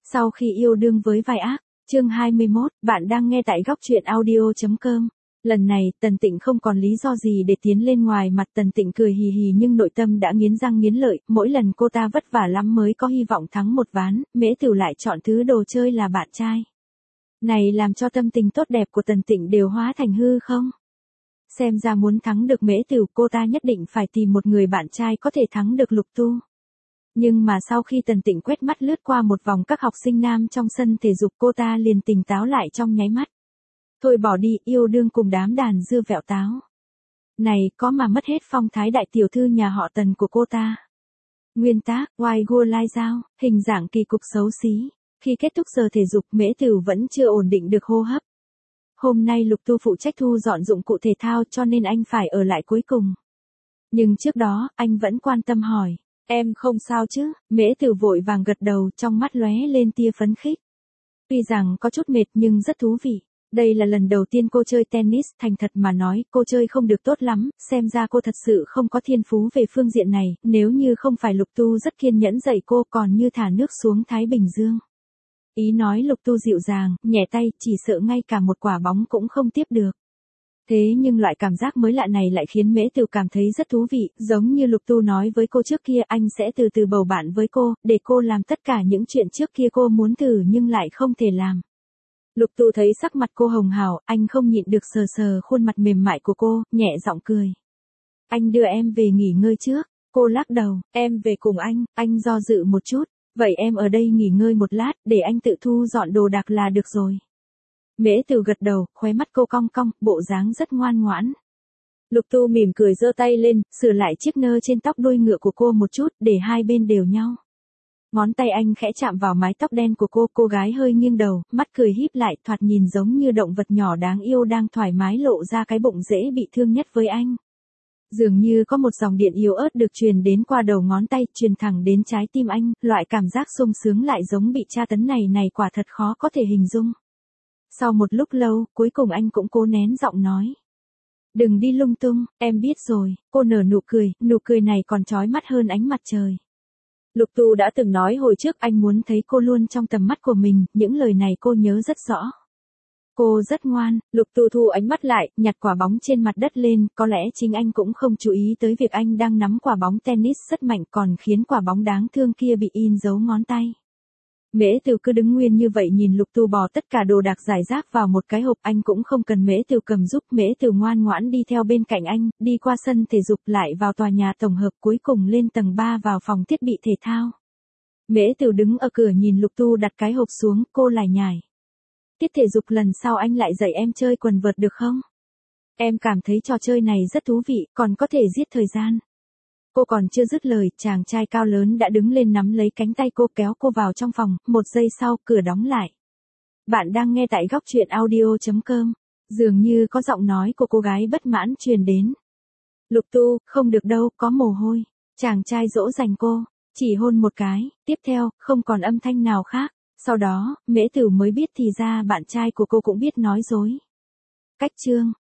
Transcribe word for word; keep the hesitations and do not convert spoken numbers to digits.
Sau khi yêu đương với vai ác, chương hai mươi mốt, bạn đang nghe tại góc truyện audio.com. Lần này, Tần Tịnh không còn lý do gì để tiến lên, ngoài mặt Tần Tịnh cười hì hì nhưng nội tâm đã nghiến răng nghiến lợi, mỗi lần cô ta vất vả lắm mới có hy vọng thắng một ván, Mễ Tửu lại chọn thứ đồ chơi là bạn trai. Này làm cho tâm tình tốt đẹp của Tần Tịnh đều hóa thành hư không? Xem ra muốn thắng được Mễ Tửu, cô ta nhất định phải tìm một người bạn trai có thể thắng được Lục Tu. Nhưng mà sau khi Tần Tịnh quét mắt lướt qua một vòng các học sinh nam trong sân thể dục, cô ta liền tỉnh táo lại trong nháy mắt. Thôi bỏ đi, yêu đương cùng đám đàn dưa vẹo táo. Này, có mà mất hết phong thái đại tiểu thư nhà họ Tần của cô ta. Nguyên tác, Why Go Lai Giao, hình dạng kỳ cục xấu xí. Khi kết thúc giờ thể dục, Mễ Tửu vẫn chưa ổn định được hô hấp. Hôm nay Lục Tu phụ trách thu dọn dụng cụ thể thao cho nên anh phải ở lại cuối cùng. Nhưng trước đó, anh vẫn quan tâm hỏi. Em không sao chứ? Mễ Tửu vội vàng gật đầu, trong mắt lóe lên tia phấn khích. Tuy rằng có chút mệt nhưng rất thú vị. Đây là lần đầu tiên cô chơi tennis, thành thật mà nói, cô chơi không được tốt lắm, xem ra cô thật sự không có thiên phú về phương diện này, nếu như không phải Lục Tu rất kiên nhẫn dạy cô còn như thả nước xuống Thái Bình Dương. Ý nói Lục Tu dịu dàng, nhẹ tay, chỉ sợ ngay cả một quả bóng cũng không tiếp được. Thế nhưng loại cảm giác mới lạ này lại khiến Mễ Tửu cảm thấy rất thú vị, giống như Lục Tu nói với cô trước kia, anh sẽ từ từ bầu bạn với cô, để cô làm tất cả những chuyện trước kia cô muốn thử nhưng lại không thể làm. Lục Tu thấy sắc mặt cô hồng hào, anh không nhịn được sờ sờ khuôn mặt mềm mại của cô, nhẹ giọng cười. Anh đưa em về nghỉ ngơi trước. Cô lắc đầu, em về cùng anh, anh do dự một chút, vậy em ở đây nghỉ ngơi một lát, để anh tự thu dọn đồ đạc là được rồi. Mễ Tửu gật đầu, khóe mắt cô cong cong, bộ dáng rất ngoan ngoãn. Lục Tu mỉm cười giơ tay lên, sửa lại chiếc nơ trên tóc đuôi ngựa của cô một chút, để hai bên đều nhau. Ngón tay anh khẽ chạm vào mái tóc đen của cô, cô gái hơi nghiêng đầu, mắt cười híp lại, thoạt nhìn giống như động vật nhỏ đáng yêu đang thoải mái lộ ra cái bụng dễ bị thương nhất với anh. Dường như có một dòng điện yếu ớt được truyền đến qua đầu ngón tay, truyền thẳng đến trái tim anh, loại cảm giác sung sướng lại giống bị tra tấn này này quả thật khó có thể hình dung. Sau một lúc lâu, cuối cùng anh cũng cố nén giọng nói. Đừng đi lung tung, em biết rồi. Cô nở nụ cười, nụ cười này còn chói mắt hơn ánh mặt trời. Lục Tu đã từng nói hồi trước anh muốn thấy cô luôn trong tầm mắt của mình, những lời này cô nhớ rất rõ. Cô rất ngoan. Lục Tu thu ánh mắt lại, nhặt quả bóng trên mặt đất lên, có lẽ chính anh cũng không chú ý tới việc anh đang nắm quả bóng tennis rất mạnh còn khiến quả bóng đáng thương kia bị in dấu ngón tay. Mễ Tửu cứ đứng nguyên như vậy nhìn Lục Tu bỏ tất cả đồ đạc rải rác vào một cái hộp, anh cũng không cần Mễ Tửu cầm giúp, Mễ Tửu ngoan ngoãn đi theo bên cạnh anh, đi qua sân thể dục lại vào tòa nhà tổng hợp, cuối cùng lên tầng ba vào phòng thiết bị thể thao. Mễ Tửu đứng ở cửa nhìn Lục Tu đặt cái hộp xuống, cô lải nhải. Tiết thể dục lần sau anh lại dạy em chơi quần vợt được không? Em cảm thấy trò chơi này rất thú vị, còn có thể giết thời gian. Cô còn chưa dứt lời, chàng trai cao lớn đã đứng lên nắm lấy cánh tay cô kéo cô vào trong phòng, một giây sau, cửa đóng lại. Bạn đang nghe tại góc truyện audio.com. Dường như có giọng nói của cô gái bất mãn truyền đến. Lục Tu, không được đâu, có mồ hôi. Chàng trai dỗ dành cô, chỉ hôn một cái, tiếp theo, không còn âm thanh nào khác. Sau đó, Mễ Tửu mới biết thì ra bạn trai của cô cũng biết nói dối. Cách chương.